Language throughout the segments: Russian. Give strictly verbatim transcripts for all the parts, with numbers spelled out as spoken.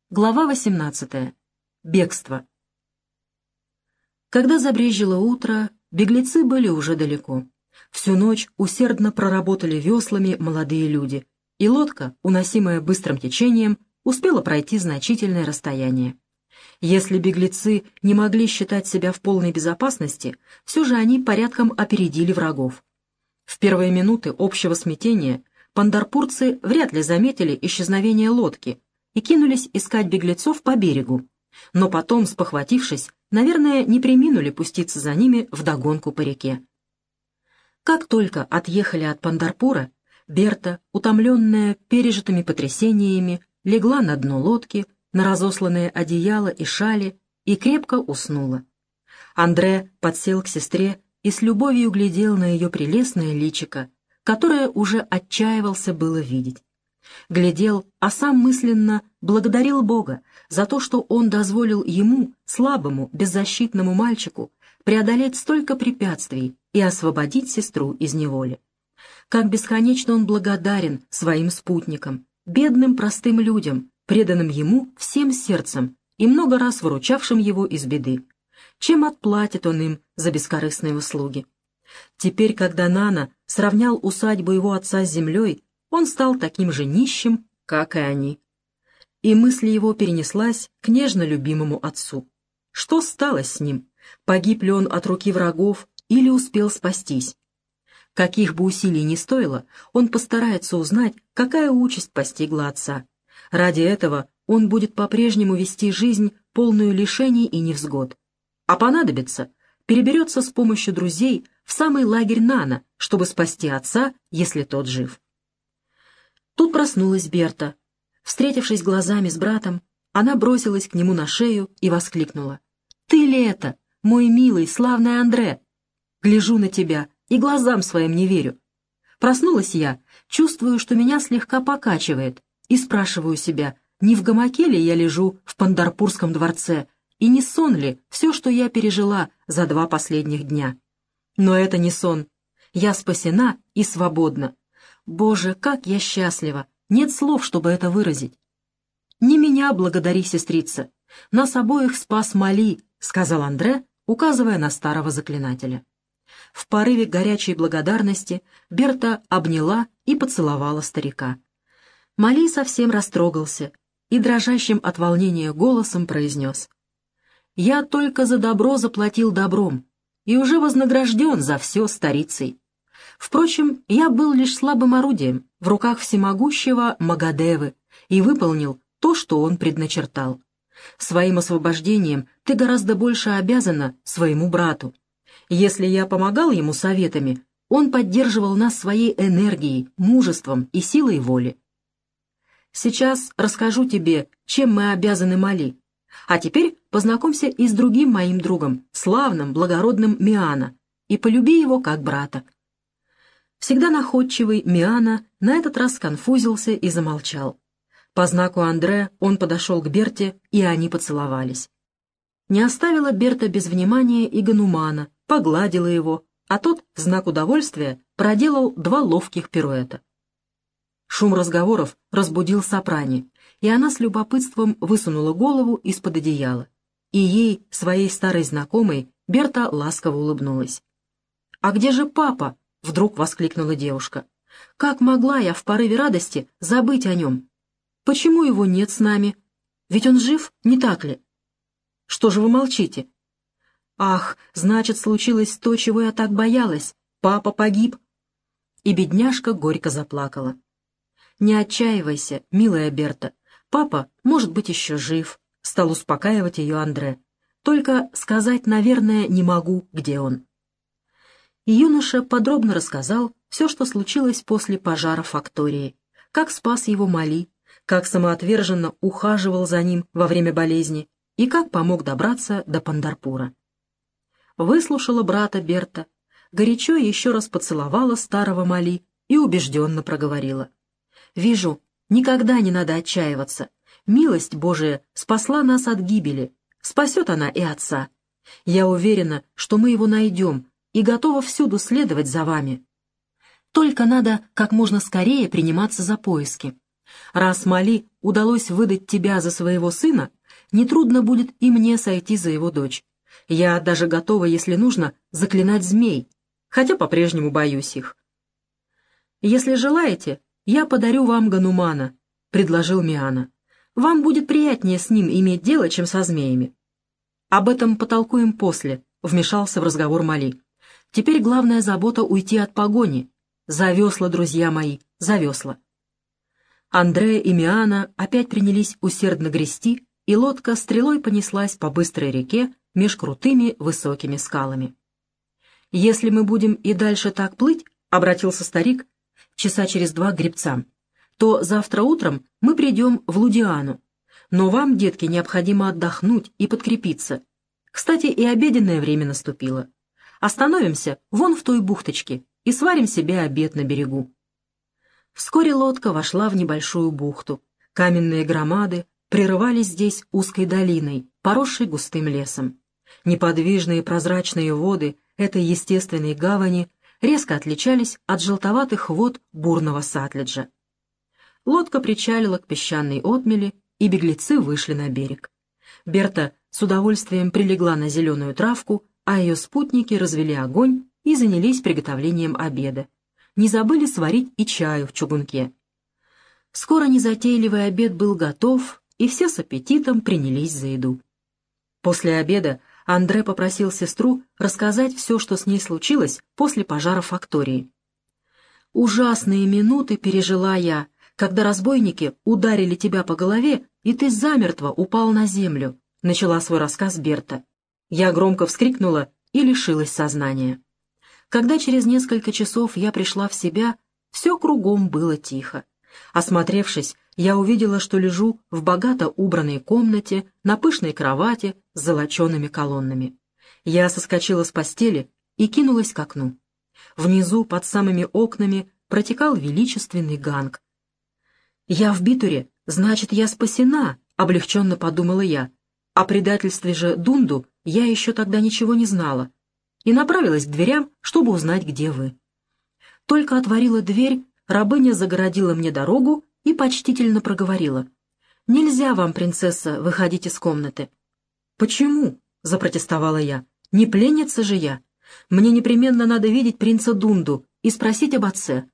Глава восемнадцатая. Бегство. Когда забрежило утро, беглецы были уже далеко. Всю ночь усердно проработали веслами молодые люди, и лодка, уносимая быстрым течением, успела пройти значительное расстояние. Если беглецы не могли считать себя в полной безопасности, все же они порядком опередили врагов. В первые минуты общего смятения пандарпурцы вряд ли заметили исчезновение лодки и кинулись искать беглецов по берегу, но потом, спохватившись, наверное, не преминули пуститься за ними вдогонку по реке. Как только отъехали от Пандарпура, Берта, утомленная пережитыми потрясениями, легла на дно лодки, на разосланные одеяла и шали, и крепко уснула. Андре подсел к сестре и с любовью глядел на ее прелестное личико, которое уже отчаивался было видеть. Глядел, а сам мысленно благодарил Бога за то, что он дозволил ему, слабому, беззащитному мальчику, преодолеть столько препятствий и освободить сестру из неволи. Как бесконечно он благодарен своим спутникам, бедным простым людям, преданным ему всем сердцем и много раз выручавшим его из беды. Чем отплатит он им за бескорыстные услуги? Теперь, когда Нана сравнял усадьбу его отца с землей, он стал таким же нищим, как и они. И мысль его перенеслась к нежно любимому отцу. Что стало с ним? Погиб ли он от руки врагов или успел спастись? Каких бы усилий ни стоило, он постарается узнать, какая участь постигла отца. Ради этого он будет по-прежнему вести жизнь, полную лишений и невзгод. А понадобится, переберется с помощью друзей в самый лагерь Нана, чтобы спасти отца, если тот жив. Тут проснулась Берта. Встретившись глазами с братом, она бросилась к нему на шею и воскликнула. «Ты ли это, мой милый, славный Андре? Гляжу на тебя и глазам своим не верю. Проснулась я, чувствую, что меня слегка покачивает, и спрашиваю себя, не в гамаке ли я лежу в Пандарпурском дворце, и не сон ли все, что я пережила за два последних дня. Но это не сон. Я спасена и свободна. Боже, как я счастлива! Нет слов, чтобы это выразить. «Не меня благодари, сестрица. Нас обоих спас Мали», — сказал Андре, указывая на старого заклинателя. В порыве горячей благодарности Берта обняла и поцеловала старика. Мали совсем растрогался и дрожащим от волнения голосом произнес: «Я только за добро заплатил добром и уже вознагражден за все старицей. Впрочем, я был лишь слабым орудием в руках всемогущего Магадевы и выполнил то, что он предначертал. Своим освобождением ты гораздо больше обязана своему брату. Если я помогал ему советами, он поддерживал нас своей энергией, мужеством и силой воли. Сейчас расскажу тебе, чем мы обязаны Мали. А теперь познакомься и с другим моим другом, славным, благородным Миана, и полюби его как брата». Всегда находчивый Миана на этот раз сконфузился и замолчал. По знаку Андре он подошел к Берте, и они поцеловались. Не оставила Берта без внимания и Ганумана, погладила его, а тот, в знак удовольствия, проделал два ловких пируэта. Шум разговоров разбудил Сопрани, и она с любопытством высунула голову из-под одеяла. И ей, своей старой знакомой, Берта ласково улыбнулась. «А где же папа?» — вдруг воскликнула девушка. «Как могла я в порыве радости забыть о нем? Почему его нет с нами? Ведь он жив, не так ли? Что же вы молчите? Ах, значит, случилось то, чего я так боялась. Папа погиб». И бедняжка горько заплакала. «Не отчаивайся, милая Берта. Папа, может быть, еще жив», — стал успокаивать ее Андре. «Только сказать, наверное, не могу, где он». И юноша подробно рассказал все, что случилось после пожара фактории, как спас его Мали, как самоотверженно ухаживал за ним во время болезни и как помог добраться до Пандарпура. Выслушала брата Берта, горячо еще раз поцеловала старого Мали и убежденно проговорила: «Вижу, никогда не надо отчаиваться. Милость Божия спасла нас от гибели, спасет она и отца. Я уверена, что мы его найдем, и готова всюду следовать за вами. Только надо как можно скорее приниматься за поиски. Раз Мали удалось выдать тебя за своего сына, нетрудно будет и мне сойти за его дочь. Я даже готова, если нужно, заклинать змей, хотя по-прежнему боюсь их. «Если желаете, я подарю вам Ганумана», — предложил Миана. «Вам будет приятнее с ним иметь дело, чем со змеями». «Об этом потолкуем после», — вмешался в разговор Мали. «Теперь главная забота — уйти от погони. За весла, друзья мои, за весла». Андре и Миана опять принялись усердно грести, и лодка стрелой понеслась по быстрой реке меж крутыми высокими скалами. «Если мы будем и дальше так плыть, — обратился старик часа через два к гребцам, — то завтра утром мы придем в Лудиану. Но вам, детки, необходимо отдохнуть и подкрепиться. Кстати, и обеденное время наступило. Остановимся вон в той бухточке и сварим себе обед на берегу». Вскоре лодка вошла в небольшую бухту. Каменные громады прерывались здесь узкой долиной, поросшей густым лесом. Неподвижные прозрачные воды этой естественной гавани резко отличались от желтоватых вод бурного Сатледжа. Лодка причалила к песчаной отмели, и беглецы вышли на берег. Берта с удовольствием прилегла на зеленую травку, а ее спутники развели огонь и занялись приготовлением обеда. Не забыли сварить и чаю в чугунке. Скоро незатейливый обед был готов, и все с аппетитом принялись за еду. После обеда Андре попросил сестру рассказать все, что с ней случилось после пожара в фактории. «Ужасные минуты пережила я, когда разбойники ударили тебя по голове, и ты замертво упал на землю», — начала свой рассказ Берта. Я громко вскрикнула и лишилась сознания. Когда через несколько часов я пришла в себя, все кругом было тихо. Осмотревшись, я увидела, что лежу в богато убранной комнате на пышной кровати с золочеными колоннами. Я соскочила с постели и кинулась к окну. Внизу, под самыми окнами, протекал величественный Ганг. «Я в Битуре, значит, я спасена», — облегченно подумала я. О предательстве же Дунду я еще тогда ничего не знала, и направилась к дверям, чтобы узнать, где вы. Только отворила дверь, рабыня загородила мне дорогу и почтительно проговорила: «Нельзя вам, принцесса, выходить из комнаты». «Почему?» — запротестовала я. «Не пленница же я. Мне непременно надо видеть принца Дунду и спросить об отце».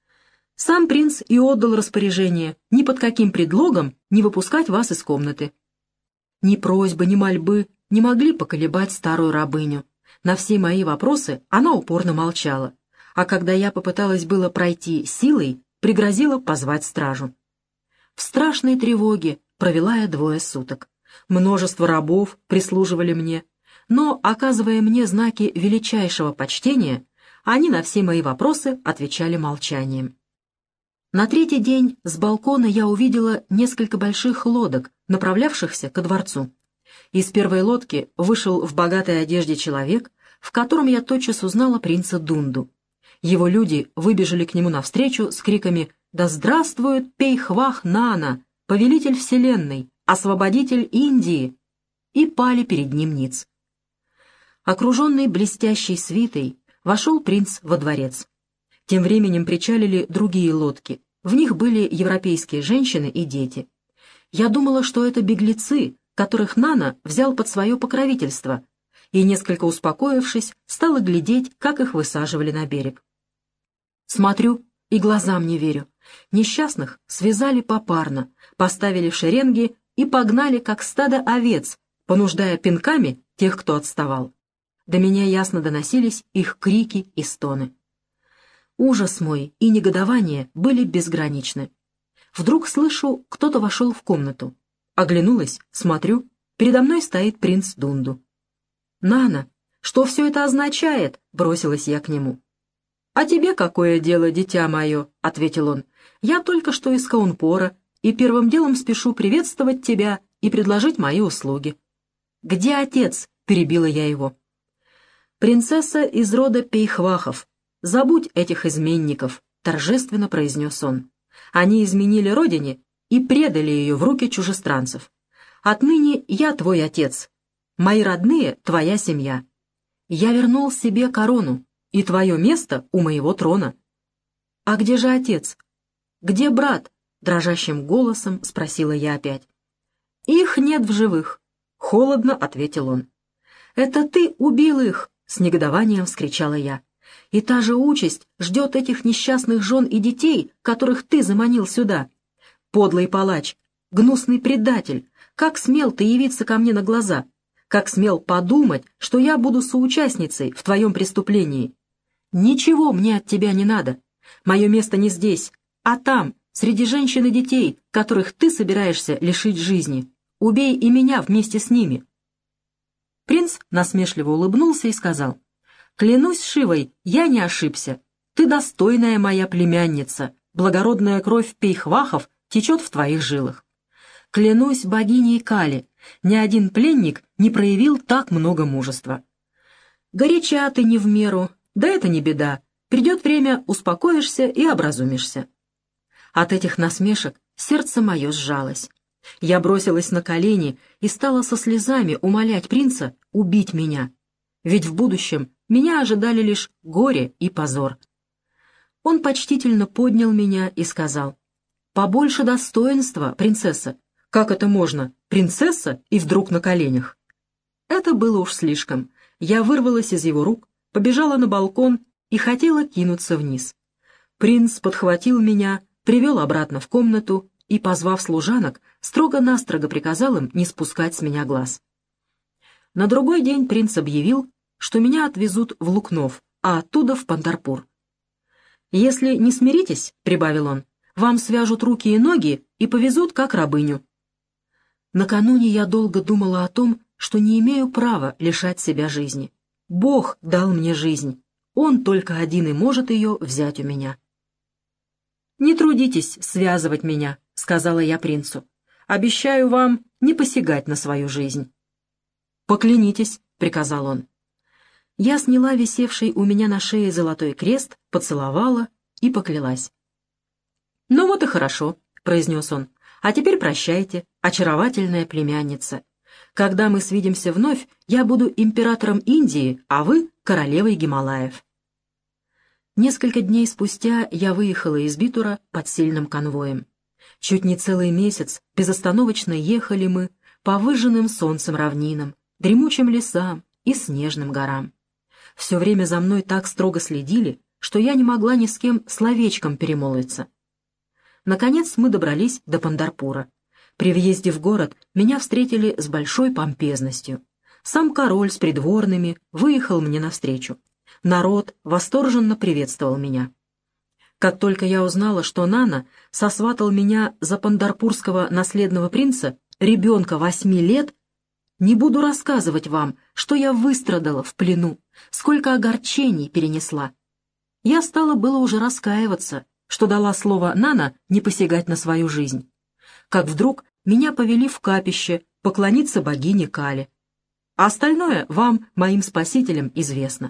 Сам принц и отдал распоряжение ни под каким предлогом не выпускать вас из комнаты. Ни просьбы, ни мольбы не могли поколебать старую рабыню. На все мои вопросы она упорно молчала, а когда я попыталась было пройти силой, пригрозила позвать стражу. В страшной тревоге провела я двое суток. Множество рабов прислуживали мне, но, оказывая мне знаки величайшего почтения, они на все мои вопросы отвечали молчанием. На третий день с балкона я увидела несколько больших лодок, направлявшихся ко дворцу. Из первой лодки вышел в богатой одежде человек, в котором я тотчас узнала принца Дунду. Его люди выбежали к нему навстречу с криками «Да здравствует Пейхвах-Нана, повелитель вселенной, освободитель Индии!» и пали перед ним ниц. Окруженный блестящей свитой, вошел принц во дворец. Тем временем причалили другие лодки. В них были европейские женщины и дети. Я думала, что это беглецы, которых Нана взял под свое покровительство, и, несколько успокоившись, стала глядеть, как их высаживали на берег. Смотрю и глазам не верю. Несчастных связали попарно, поставили в шеренги и погнали, как стадо овец, понуждая пинками тех, кто отставал. До меня ясно доносились их крики и стоны. Ужас мой и негодование были безграничны. Вдруг слышу, кто-то вошел в комнату. Оглянулась, смотрю, передо мной стоит принц Дунду. «Нана, что все это означает?» — бросилась я к нему. «А тебе какое дело, дитя мое?» — ответил он. «Я только что из Каунпора, и первым делом спешу приветствовать тебя и предложить мои услуги». «Где отец?» — перебила я его. «Принцесса из рода Пейхвахов. Забудь этих изменников», — торжественно произнес он. «Они изменили родине и предали ее в руки чужестранцев. Отныне я твой отец. Мои родные — твоя семья. Я вернул себе корону, и твое место у моего трона». «А где же отец? Где брат?» — дрожащим голосом спросила я опять. «Их нет в живых», — холодно ответил он. «Это ты убил их!» — с негодованием вскричала я. «И та же участь ждет этих несчастных жен и детей, которых ты заманил сюда. Подлый палач, гнусный предатель, как смел ты явиться ко мне на глаза? Как смел подумать, что я буду соучастницей в твоем преступлении? Ничего мне от тебя не надо. Мое место не здесь, а там, среди женщин и детей, которых ты собираешься лишить жизни. Убей и меня вместе с ними». Принц насмешливо улыбнулся и сказал: «Клянусь Шивой, я не ошибся. Ты достойная моя племянница. Благородная кровь пейхвахов течет в твоих жилах. Клянусь богиней Кали, ни один пленник не проявил так много мужества. Горяча ты не в меру, да это не беда. Придет время, успокоишься и образумишься». От этих насмешек сердце мое сжалось. Я бросилась на колени и стала со слезами умолять принца убить меня, ведь в будущем меня ожидали лишь горе и позор. Он почтительно поднял меня и сказал: «Побольше достоинства, принцесса. Как это можно? Принцесса и вдруг на коленях?» Это было уж слишком. Я вырвалась из его рук, побежала на балкон и хотела кинуться вниз. Принц подхватил меня, привел обратно в комнату и, позвав служанок, строго-настрого приказал им не спускать с меня глаз. На другой день принц объявил, что меня отвезут в Лукнов, а оттуда в Пандарпур. «Если не смиритесь, — прибавил он, — вам свяжут руки и ноги и повезут как рабыню». Накануне я долго думала о том, что не имею права лишать себя жизни. Бог дал мне жизнь, Он только один и может ее взять у меня. «Не трудитесь связывать меня», — сказала я принцу. «Обещаю вам не посягать на свою жизнь». «Поклянитесь», — приказал он. Я сняла висевший у меня на шее золотой крест, поцеловала и поклялась. «Ну вот и хорошо», — произнес он. «А теперь прощайте, очаровательная племянница. Когда мы свидимся вновь, я буду императором Индии, а вы — королевой Гималаев». Несколько дней спустя я выехала из Битура под сильным конвоем. Чуть не целый месяц безостановочно ехали мы по выжженным солнцем равнинам, дремучим лесам и снежным горам. Все время за мной так строго следили, что я не могла ни с кем словечком перемолвиться. Наконец мы добрались до Пандарпура. При въезде в город меня встретили с большой помпезностью. Сам король с придворными выехал мне навстречу. Народ восторженно приветствовал меня. Как только я узнала, что Нана сосватал меня за пандарпурского наследного принца, ребенка восьми лет, не буду рассказывать вам, что я выстрадала в плену, сколько огорчений перенесла. Я стала было уже раскаиваться, что дала слово Нана не посягать на свою жизнь. Как вдруг меня повели в капище поклониться богине Кали. А остальное вам, моим спасителям, известно.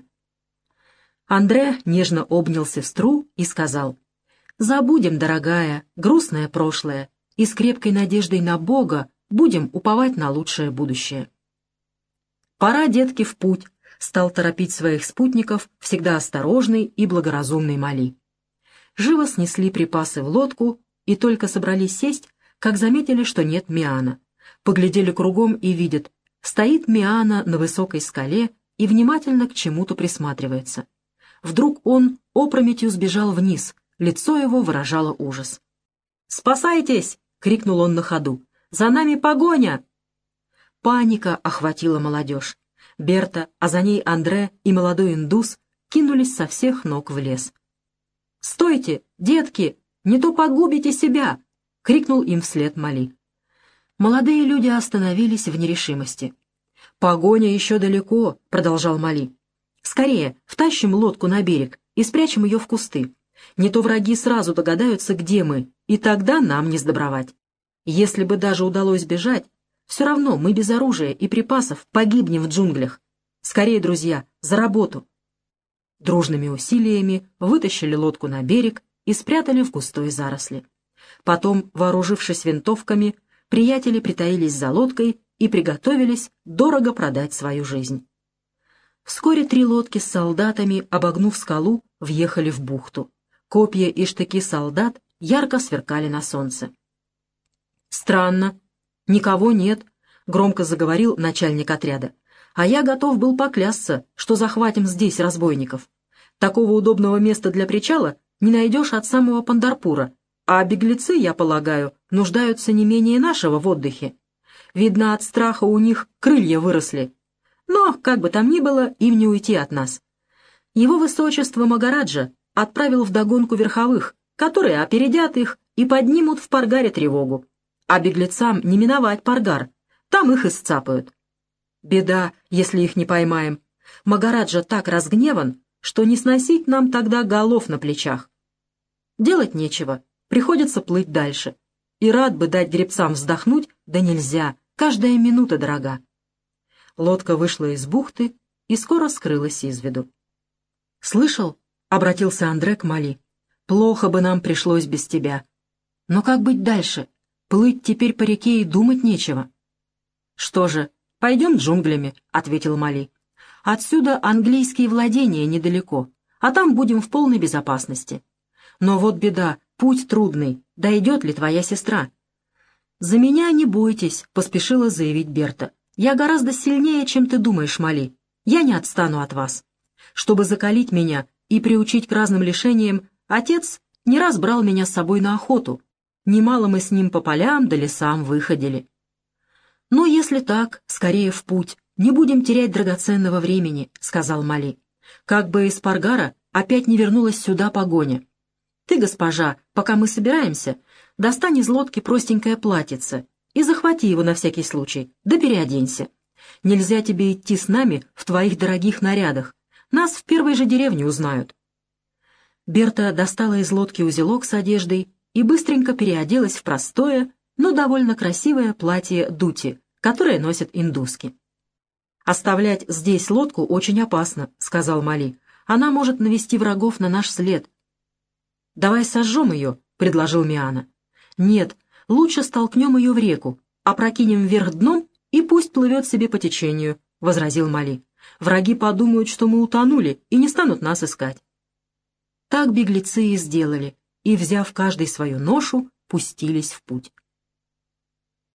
Андре нежно обнял сестру и сказал: «Забудем, дорогая, грустное прошлое, и с крепкой надеждой на Бога будем уповать на лучшее будущее». «Пора, детки, в путь», — стал торопить своих спутников всегда осторожный и благоразумный Мали. Живо снесли припасы в лодку и только собрались сесть, как заметили, что нет Миана. Поглядели кругом и видят: стоит Миана на высокой скале и внимательно к чему-то присматривается. Вдруг он опрометью сбежал вниз, лицо его выражало ужас. «Спасайтесь!» — крикнул он на ходу. «За нами погоня!» Паника охватила молодежь. Берта, а за ней Андре и молодой индус кинулись со всех ног в лес. «Стойте, детки! Не то погубите себя!» — крикнул им вслед Мали. Молодые люди остановились в нерешимости. «Погоня еще далеко», — продолжал Мали. «Скорее, втащим лодку на берег и спрячем ее в кусты. Не то враги сразу догадаются, где мы, и тогда нам не сдобровать. Если бы даже удалось бежать, все равно мы без оружия и припасов погибнем в джунглях. Скорее, друзья, за работу!» Дружными усилиями вытащили лодку на берег и спрятали в густой заросли. Потом, вооружившись винтовками, приятели притаились за лодкой и приготовились дорого продать свою жизнь. Вскоре три лодки с солдатами, обогнув скалу, въехали в бухту. Копья и штыки солдат ярко сверкали на солнце. «Странно. Никого нет», — громко заговорил начальник отряда. «А я готов был поклясться, что захватим здесь разбойников. Такого удобного места для причала не найдешь от самого Пандарпура, а беглецы, я полагаю, нуждаются не менее нашего в отдыхе. Видно, от страха у них крылья выросли. Но, как бы там ни было, им не уйти от нас. Его высочество Магараджа отправил вдогонку верховых, которые опередят их и поднимут в Паргаре тревогу. А беглецам не миновать Паргар, там их и сцапают. Беда, если их не поймаем. Магараджа так разгневан, что не сносить нам тогда голов на плечах. Делать нечего, приходится плыть дальше. И рад бы дать гребцам вздохнуть, да нельзя, каждая минута дорога». Лодка вышла из бухты и скоро скрылась из виду. «Слышал?» — обратился Андре к Мали. «Плохо бы нам пришлось без тебя. Но как быть дальше? Плыть теперь по реке и думать нечего». «Что же, пойдем джунглями», — ответил Мали. «Отсюда английские владения недалеко, а там будем в полной безопасности. Но вот беда, путь трудный, дойдет ли твоя сестра?» «За меня не бойтесь», — поспешила заявить Берта. «Я гораздо сильнее, чем ты думаешь, Мали. Я не отстану от вас. Чтобы закалить меня и приучить к разным лишениям, отец не раз брал меня с собой на охоту. Немало мы с ним по полям да лесам выходили. «Ну, если так, скорее в путь. Не будем терять драгоценного времени», — сказал Мали. «Как бы из Паргара опять не вернулась сюда погоня. Ты, госпожа, пока мы собираемся, достань из лодки простенькое платьице и захвати его на всякий случай, да переоденься. Нельзя тебе идти с нами в твоих дорогих нарядах. Нас в первой же деревне узнают». Берта достала из лодки узелок с одеждой и быстренько переоделась в простое, но довольно красивое платье дути, которое носят индуски. «Оставлять здесь лодку очень опасно», — сказал Мали. «Она может навести врагов на наш след». «Давай сожжем ее», — предложил Миана. «Нет, лучше столкнем ее в реку, опрокинем вверх дном и пусть плывет себе по течению», — возразил Мали. «Враги подумают, что мы утонули, и не станут нас искать». Так беглецы и сделали, и, взяв каждый свою ношу, пустились в путь.